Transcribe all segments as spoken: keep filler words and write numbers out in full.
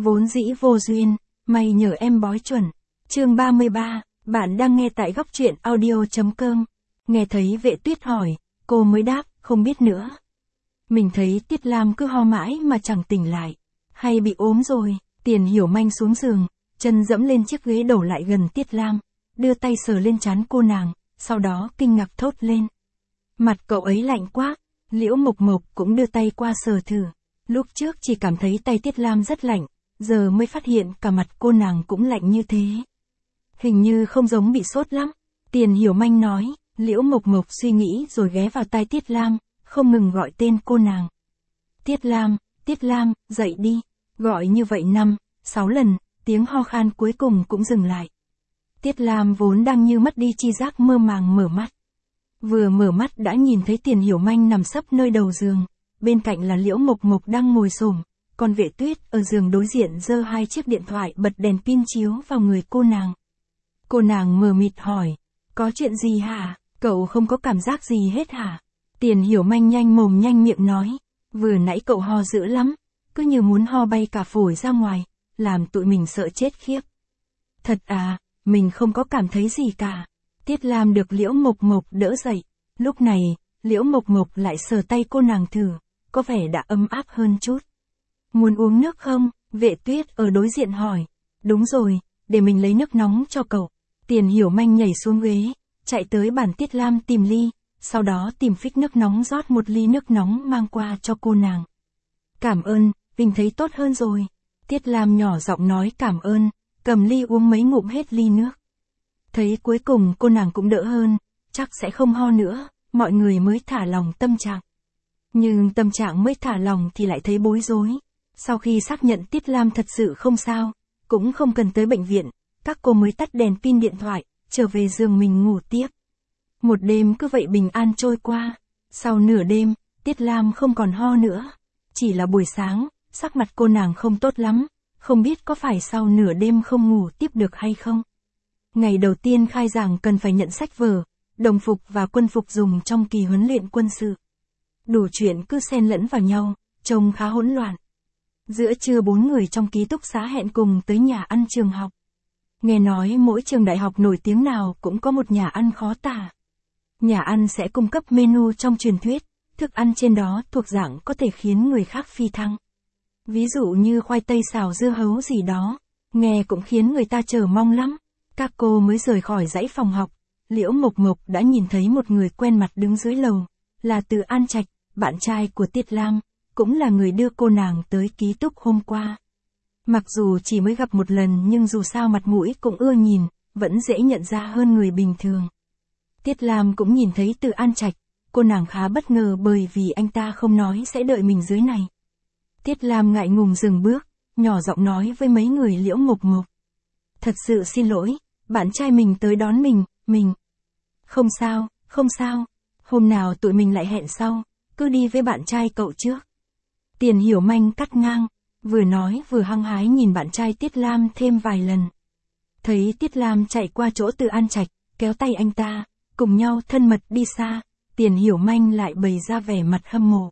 vốn dĩ vô duyên, may nhờ em bói chuẩn. Chương ba mươi ba, bạn đang nghe tại góc truyện audio chấm com. Nghe thấy Vệ Tuyết hỏi, cô mới đáp, không biết nữa. Mình thấy Tiết Lam cứ ho mãi mà chẳng tỉnh lại. Hay bị ốm rồi? Tiền Hiểu Manh xuống giường, chân dẫm lên chiếc ghế đổ lại gần Tiết Lam, đưa tay sờ lên trán cô nàng, sau đó kinh ngạc thốt lên. Mặt cậu ấy lạnh quá. Liễu Mộc Mộc cũng đưa tay qua sờ thử. Lúc trước chỉ cảm thấy tay Tiết Lam rất lạnh, giờ mới phát hiện cả mặt cô nàng cũng lạnh như thế. Hình như không giống bị sốt lắm. Tiền Hiểu Manh nói. Liễu Mộc Mộc suy nghĩ rồi ghé vào tai Tiết Lam, không ngừng gọi tên cô nàng. Tiết Lam, Tiết Lam, dậy đi. Gọi như vậy năm, sáu lần, tiếng ho khan cuối cùng cũng dừng lại. Tiết Lam vốn đang như mất đi chi giác mơ màng mở mắt. Vừa mở mắt đã nhìn thấy Tiền Hiểu Manh nằm sấp nơi đầu giường, bên cạnh là Liễu Mộc Mộc đang ngồi xổm, còn Vệ Tuyết ở giường đối diện giơ hai chiếc điện thoại bật đèn pin chiếu vào người cô nàng. Cô nàng mờ mịt hỏi, có chuyện gì hả? Cậu không có cảm giác gì hết hả? Tiền Hiểu Manh nhanh mồm nhanh miệng nói, vừa nãy cậu ho dữ lắm, cứ như muốn ho bay cả phổi ra ngoài, làm tụi mình sợ chết khiếp. Thật à, mình không có cảm thấy gì cả. Tiết Lam được Liễu Mộc Mộc đỡ dậy. Lúc này, Liễu Mộc Mộc lại sờ tay cô nàng thử, có vẻ đã ấm áp hơn chút. Muốn uống nước không? Vệ Tuyết ở đối diện hỏi. Đúng rồi, để mình lấy nước nóng cho cậu. Tiền Hiểu Manh nhảy xuống ghế, chạy tới bàn Tiết Lam tìm ly, sau đó tìm phích nước nóng rót một ly nước nóng mang qua cho cô nàng. Cảm ơn, Vinh thấy tốt hơn rồi. Tiết Lam nhỏ giọng nói cảm ơn, cầm ly uống mấy ngụm hết ly nước. Thấy cuối cùng cô nàng cũng đỡ hơn, chắc sẽ không ho nữa, mọi người mới thả lòng tâm trạng. Nhưng tâm trạng mới thả lòng thì lại thấy bối rối. Sau khi xác nhận Tiết Lam thật sự không sao, cũng không cần tới bệnh viện, các cô mới tắt đèn pin điện thoại, trở về giường mình ngủ tiếp. Một đêm cứ vậy bình an trôi qua. Sau nửa đêm, Tiết Lam không còn ho nữa. Chỉ là buổi sáng, sắc mặt cô nàng không tốt lắm, không biết có phải sau nửa đêm không ngủ tiếp được hay không. Ngày đầu tiên khai giảng cần phải nhận sách vở, đồng phục và quân phục dùng trong kỳ huấn luyện quân sự. Đủ chuyện cứ xen lẫn vào nhau, trông khá hỗn loạn. Giữa trưa bốn người trong ký túc xá hẹn cùng tới nhà ăn trường học. Nghe nói mỗi trường đại học nổi tiếng nào cũng có một nhà ăn khó tả. Nhà ăn sẽ cung cấp menu trong truyền thuyết, thức ăn trên đó thuộc dạng có thể khiến người khác phi thăng. Ví dụ như khoai tây xào dưa hấu gì đó, nghe cũng khiến người ta chờ mong lắm. Các cô mới rời khỏi dãy phòng học, Liễu Mộc Mộc đã nhìn thấy một người quen mặt đứng dưới lầu, là Từ An Trạch, bạn trai của Tiết Lam, cũng là người đưa cô nàng tới ký túc hôm qua. Mặc dù chỉ mới gặp một lần nhưng dù sao mặt mũi cũng ưa nhìn, vẫn dễ nhận ra hơn người bình thường. Tiết Lam cũng nhìn thấy Từ An Trạch, cô nàng khá bất ngờ bởi vì anh ta không nói sẽ đợi mình dưới này. Tiết Lam ngại ngùng dừng bước, nhỏ giọng nói với mấy người Liễu Mộc Mộc. Thật sự xin lỗi, bạn trai mình tới đón mình, mình. Không sao, không sao, hôm nào tụi mình lại hẹn sau, cứ đi với bạn trai cậu trước. Tiền Hiểu Manh cắt ngang, vừa nói vừa hăng hái nhìn bạn trai Tiết Lam thêm vài lần. Thấy Tiết Lam chạy qua chỗ Từ An Trạch, kéo tay anh ta, cùng nhau thân mật đi xa, Tiền Hiểu Manh lại bày ra vẻ mặt hâm mộ.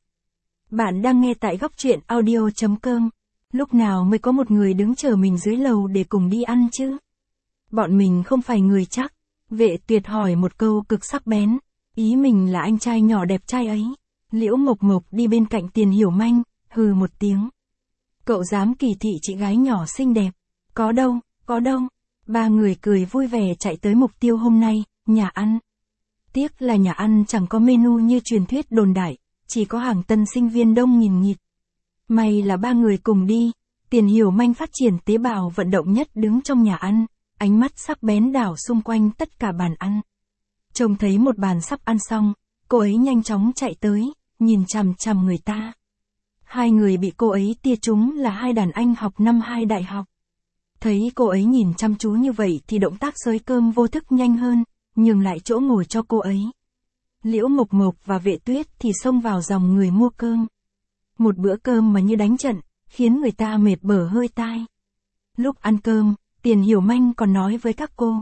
Bạn đang nghe tại góc truyện audio chấm com. Lúc nào mới có một người đứng chờ mình dưới lầu để cùng đi ăn chứ? Bọn mình không phải người chắc. Vệ Tuyệt hỏi một câu cực sắc bén. Ý mình là anh trai nhỏ đẹp trai ấy. Liễu Mộc Mộc đi bên cạnh Tiền Hiểu Manh, hừ một tiếng. Cậu dám kỳ thị chị gái nhỏ xinh đẹp. Có đâu, có đâu. Ba người cười vui vẻ chạy tới mục tiêu hôm nay, nhà ăn. Tiếc là nhà ăn chẳng có menu như truyền thuyết đồn đại, chỉ có hàng tân sinh viên đông nghìn nghịt. May là ba người cùng đi, Tiền Hiểu Manh phát triển tế bào vận động nhất đứng trong nhà ăn, ánh mắt sắc bén đảo xung quanh tất cả bàn ăn. Trông thấy một bàn sắp ăn xong, cô ấy nhanh chóng chạy tới, nhìn chằm chằm người ta. Hai người bị cô ấy tia trúng là hai đàn anh học năm hai đại học. Thấy cô ấy nhìn chăm chú như vậy thì động tác xới cơm vô thức nhanh hơn, nhường lại chỗ ngồi cho cô ấy. Liễu Mộc Mộc và Vệ Tuyết thì xông vào dòng người mua cơm. Một bữa cơm mà như đánh trận, khiến người ta mệt bở hơi tai. Lúc ăn cơm, Tiền Hiểu Manh còn nói với các cô.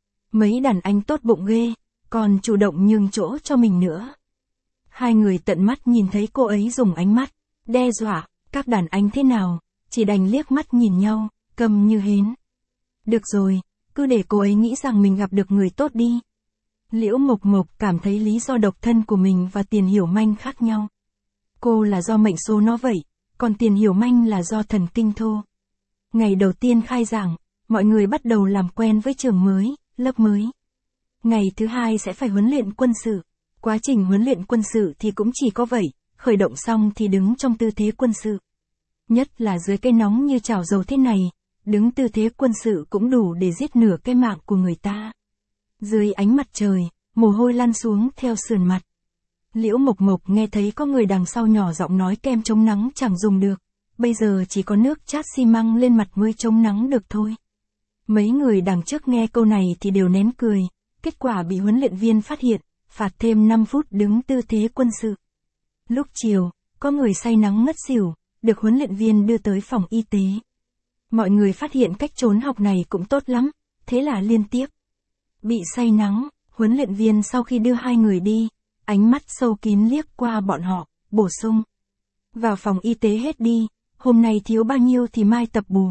Mấy đàn anh tốt bụng ghê, còn chủ động nhường chỗ cho mình nữa. Hai người tận mắt nhìn thấy cô ấy dùng ánh mắt đe dọa, các đàn anh thế nào, chỉ đành liếc mắt nhìn nhau, câm như hến. Được rồi, cứ để cô ấy nghĩ rằng mình gặp được người tốt đi. Liễu Mộc Mộc cảm thấy lý do độc thân của mình và Tiền Hiểu Manh khác nhau. Cô là do mệnh số nó vậy, còn Tiền Hiểu Manh là do thần kinh thô. Ngày đầu tiên khai giảng, mọi người bắt đầu làm quen với trường mới, lớp mới. Ngày thứ hai sẽ phải huấn luyện quân sự. Quá trình huấn luyện quân sự thì cũng chỉ có vậy, khởi động xong thì đứng trong tư thế quân sự. Nhất là dưới cái nóng như chảo dầu thế này, đứng tư thế quân sự cũng đủ để giết nửa cái mạng của người ta. Dưới ánh mặt trời, mồ hôi lăn xuống theo sườn mặt. Liễu Mộc Mộc nghe thấy có người đằng sau nhỏ giọng nói kem chống nắng chẳng dùng được, bây giờ chỉ có nước chát xi măng lên mặt mới chống nắng được thôi. Mấy người đằng trước nghe câu này thì đều nén cười, kết quả bị huấn luyện viên phát hiện, phạt thêm năm phút đứng tư thế quân sự. Lúc chiều, có người say nắng ngất xỉu, được huấn luyện viên đưa tới phòng y tế. Mọi người phát hiện cách trốn học này cũng tốt lắm, thế là liên tiếp. Bị say nắng, huấn luyện viên sau khi đưa hai người đi, ánh mắt sâu kín liếc qua bọn họ, bổ sung. Vào phòng y tế hết đi, hôm nay thiếu bao nhiêu thì mai tập bù.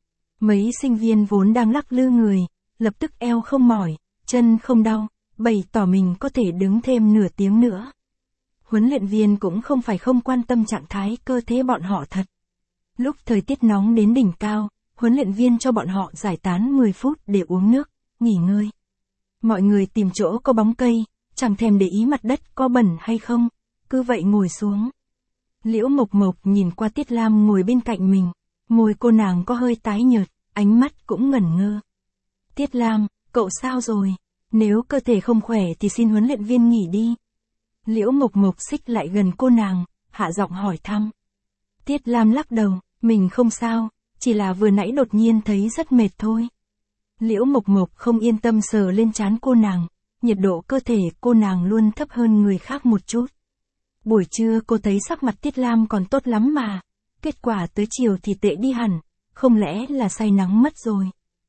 Mấy sinh viên vốn đang lắc lư người, lập tức eo không mỏi, chân không đau, bày tỏ mình có thể đứng thêm nửa tiếng nữa. Huấn luyện viên cũng không phải không quan tâm trạng thái cơ thể bọn họ thật. Lúc thời tiết nóng đến đỉnh cao, huấn luyện viên cho bọn họ giải tán mười phút để uống nước, nghỉ ngơi. Mọi người tìm chỗ có bóng cây, chẳng thèm để ý mặt đất có bẩn hay không, cứ vậy ngồi xuống. Liễu Mộc Mộc nhìn qua Tiết Lam ngồi bên cạnh mình, môi cô nàng có hơi tái nhợt, ánh mắt cũng ngẩn ngơ. Tiết Lam, cậu sao rồi? Nếu cơ thể không khỏe thì xin huấn luyện viên nghỉ đi. Liễu Mộc Mộc xích lại gần cô nàng, hạ giọng hỏi thăm. Tiết Lam lắc đầu, mình không sao, chỉ là vừa nãy đột nhiên thấy rất mệt thôi. Liễu Mộc Mộc không yên tâm sờ lên trán cô nàng, nhiệt độ cơ thể cô nàng luôn thấp hơn người khác một chút. Buổi trưa cô thấy sắc mặt Tiết Lam còn tốt lắm mà, kết quả tới chiều thì tệ đi hẳn, không lẽ là say nắng mất rồi.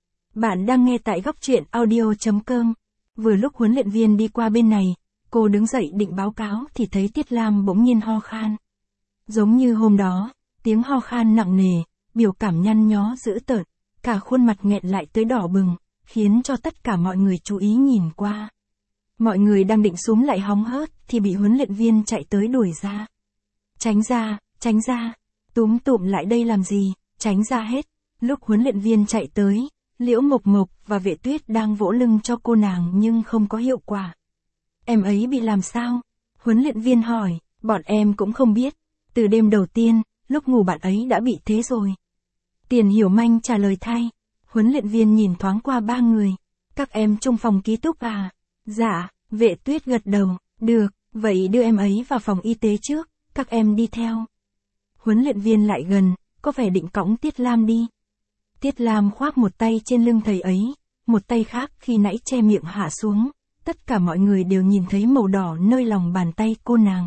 Bạn đang nghe tại góc truyện audio chấm com. Vừa lúc huấn luyện viên đi qua bên này, cô đứng dậy định báo cáo thì thấy Tiết Lam bỗng nhiên ho khan. Giống như hôm đó, tiếng ho khan nặng nề, biểu cảm nhăn nhó dữ tợn, cả khuôn mặt nghẹn lại tới đỏ bừng, khiến cho tất cả mọi người chú ý nhìn qua. Mọi người đang định xúm lại hóng hớt thì bị huấn luyện viên chạy tới đuổi ra. Tránh ra, tránh ra, túm tụm lại đây làm gì, tránh ra hết. Lúc huấn luyện viên chạy tới, Liễu Mộc Mộc và Vệ Tuyết đang vỗ lưng cho cô nàng nhưng không có hiệu quả. Em ấy bị làm sao? Huấn luyện viên hỏi, bọn em cũng không biết. Từ đêm đầu tiên, lúc ngủ bạn ấy đã bị thế rồi. Tiền Hiểu Manh trả lời thay. Huấn luyện viên nhìn thoáng qua ba người. Các em chung phòng ký túc à? Dạ, Vệ Tuyết gật đầu. Được, vậy đưa em ấy vào phòng y tế trước, các em đi theo. Huấn luyện viên lại gần, có vẻ định cõng Tiết Lam đi. Tiết Lam khoác một tay trên lưng thầy ấy, một tay khác khi nãy che miệng hạ xuống. Tất cả mọi người đều nhìn thấy màu đỏ nơi lòng bàn tay cô nàng.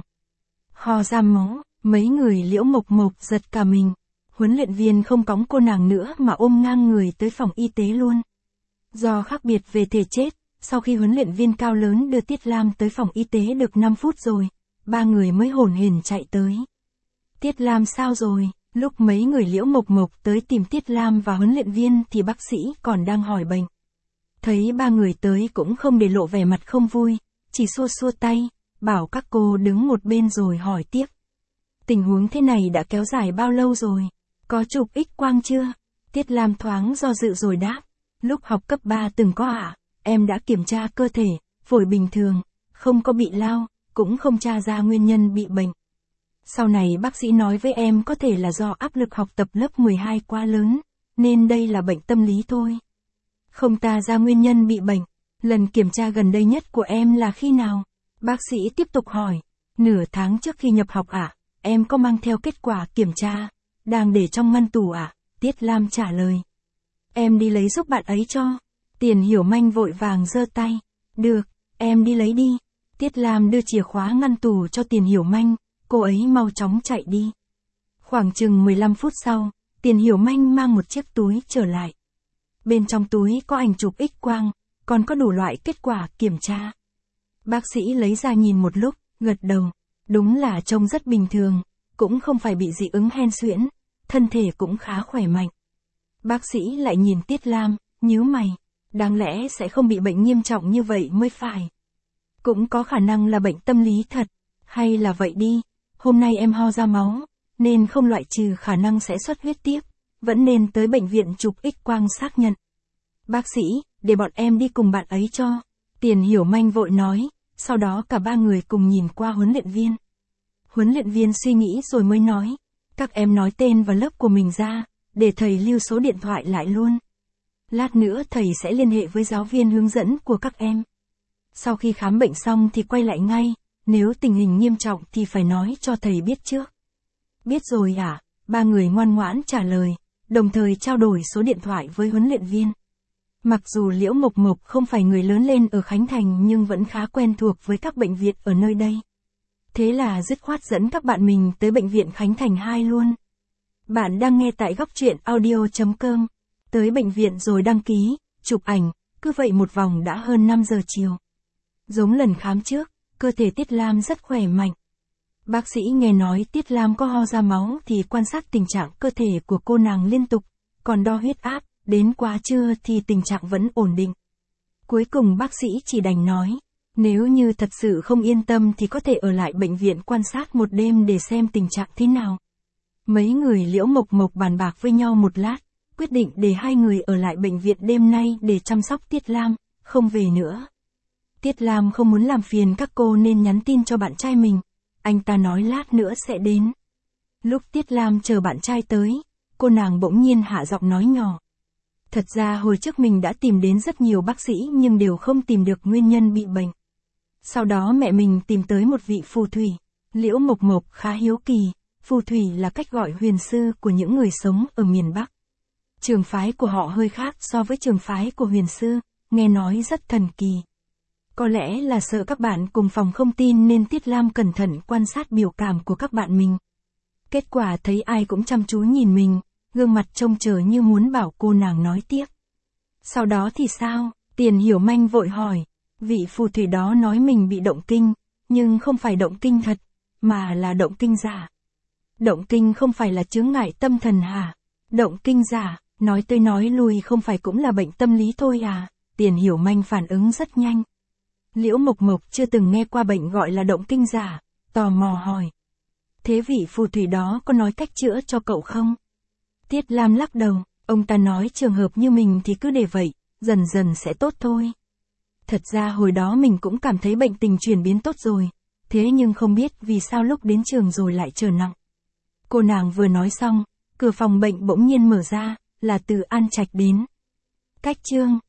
Ho ra máu, mấy người Liễu Mộc Mộc giật cả mình. Huấn luyện viên không cõng cô nàng nữa mà ôm ngang người tới phòng y tế luôn. Do khác biệt về thể chất, sau khi huấn luyện viên cao lớn đưa Tiết Lam tới phòng y tế được năm phút rồi, ba người mới hổn hển chạy tới. Tiết Lam sao rồi? Lúc mấy người Liễu Mộc Mộc tới tìm Tiết Lam và huấn luyện viên thì bác sĩ còn đang hỏi bệnh. Thấy ba người tới cũng không để lộ vẻ mặt không vui, chỉ xua xua tay, bảo các cô đứng một bên rồi hỏi tiếp. Tình huống thế này đã kéo dài bao lâu rồi? Có chụp X quang chưa? Tiết Lam thoáng do dự rồi đáp. Lúc học cấp ba từng có ạ, à, em đã kiểm tra cơ thể, phổi bình thường, không có bị lao, cũng không tra ra nguyên nhân bị bệnh. Sau này bác sĩ nói với em có thể là do áp lực học tập lớp mười hai quá lớn, nên đây là bệnh tâm lý thôi. Không tra ra nguyên nhân bị bệnh, lần kiểm tra gần đây nhất của em là khi nào? Bác sĩ tiếp tục hỏi. Nửa tháng trước khi nhập học ạ, à, em có mang theo kết quả kiểm tra, đang để trong ngăn tủ ạ, à? Tiết Lam trả lời. Em đi lấy giúp bạn ấy cho. Tiền Hiểu Manh vội vàng giơ tay. Được, em đi lấy đi. Tiết Lam đưa chìa khóa ngăn tủ cho Tiền Hiểu Manh, cô ấy mau chóng chạy đi. Khoảng chừng mười lăm phút sau, Tiền Hiểu Manh mang một chiếc túi trở lại. Bên trong túi có ảnh chụp X quang, còn có đủ loại kết quả kiểm tra. Bác sĩ lấy ra nhìn một lúc, gật đầu. Đúng là trông rất bình thường, cũng không phải bị dị ứng hen suyễn, thân thể cũng khá khỏe mạnh. Bác sĩ lại nhìn Tiết Lam, nhíu mày, đáng lẽ sẽ không bị bệnh nghiêm trọng như vậy mới phải. Cũng có khả năng là bệnh tâm lý thật, hay là vậy đi, hôm nay em ho ra máu, nên không loại trừ khả năng sẽ xuất huyết tiếp, vẫn nên tới bệnh viện chụp X quang xác nhận. Bác sĩ, để bọn em đi cùng bạn ấy cho. Tiền Hiểu Manh vội nói, sau đó cả ba người cùng nhìn qua huấn luyện viên. Huấn luyện viên suy nghĩ rồi mới nói, các em nói tên và lớp của mình ra, để thầy lưu số điện thoại lại luôn. Lát nữa thầy sẽ liên hệ với giáo viên hướng dẫn của các em. Sau khi khám bệnh xong thì quay lại ngay, nếu tình hình nghiêm trọng thì phải nói cho thầy biết trước. Biết rồi à, ba người ngoan ngoãn trả lời, đồng thời trao đổi số điện thoại với huấn luyện viên. Mặc dù Liễu Mộc Mộc không phải người lớn lên ở Khánh Thành nhưng vẫn khá quen thuộc với các bệnh viện ở nơi đây. Thế là dứt khoát dẫn các bạn mình tới bệnh viện Khánh Thành hai luôn. Bạn đang nghe tại góc truyện audio chấm com. Tới bệnh viện rồi đăng ký, chụp ảnh, cứ vậy một vòng đã hơn năm giờ chiều. Giống lần khám trước, cơ thể Tiết Lam rất khỏe mạnh. Bác sĩ nghe nói Tiết Lam có ho ra máu thì quan sát tình trạng cơ thể của cô nàng liên tục, còn đo huyết áp, đến quá trưa thì tình trạng vẫn ổn định. Cuối cùng bác sĩ chỉ đành nói, nếu như thật sự không yên tâm thì có thể ở lại bệnh viện quan sát một đêm để xem tình trạng thế nào. Mấy người Liễu Mộc Mộc bàn bạc với nhau một lát, quyết định để hai người ở lại bệnh viện đêm nay để chăm sóc Tiết Lam, không về nữa. Tiết Lam không muốn làm phiền các cô nên nhắn tin cho bạn trai mình, anh ta nói lát nữa sẽ đến. Lúc Tiết Lam chờ bạn trai tới, cô nàng bỗng nhiên hạ giọng nói nhỏ. Thật ra hồi trước mình đã tìm đến rất nhiều bác sĩ nhưng đều không tìm được nguyên nhân bị bệnh. Sau đó mẹ mình tìm tới một vị phù thủy. Liễu Mộc Mộc khá hiếu kỳ, phù thủy là cách gọi huyền sư của những người sống ở miền Bắc. Trường phái của họ hơi khác so với trường phái của huyền sư, nghe nói rất thần kỳ. Có lẽ là sợ các bạn cùng phòng không tin nên Tiết Lam cẩn thận quan sát biểu cảm của các bạn mình. Kết quả thấy ai cũng chăm chú nhìn mình, gương mặt trông chờ như muốn bảo cô nàng nói tiếp. Sau đó thì sao? Tiền Hiểu Manh vội hỏi. Vị phù thủy đó nói mình bị động kinh, nhưng không phải động kinh thật, mà là động kinh giả. Động kinh không phải là chướng ngại tâm thần hả? Động kinh giả, nói tới nói lui không phải cũng là bệnh tâm lý thôi à? Tiền Hiểu Manh phản ứng rất nhanh. Liễu Mộc Mộc chưa từng nghe qua bệnh gọi là động kinh giả, tò mò hỏi. Thế vị phù thủy đó có nói cách chữa cho cậu không? Tiết Lam lắc đầu, ông ta nói trường hợp như mình thì cứ để vậy, dần dần sẽ tốt thôi. Thật ra hồi đó mình cũng cảm thấy bệnh tình chuyển biến tốt rồi, thế nhưng không biết vì sao lúc đến trường rồi lại trở nặng. Cô nàng vừa nói xong, cửa phòng bệnh bỗng nhiên mở ra, là Từ An Trạch đến. Cách chương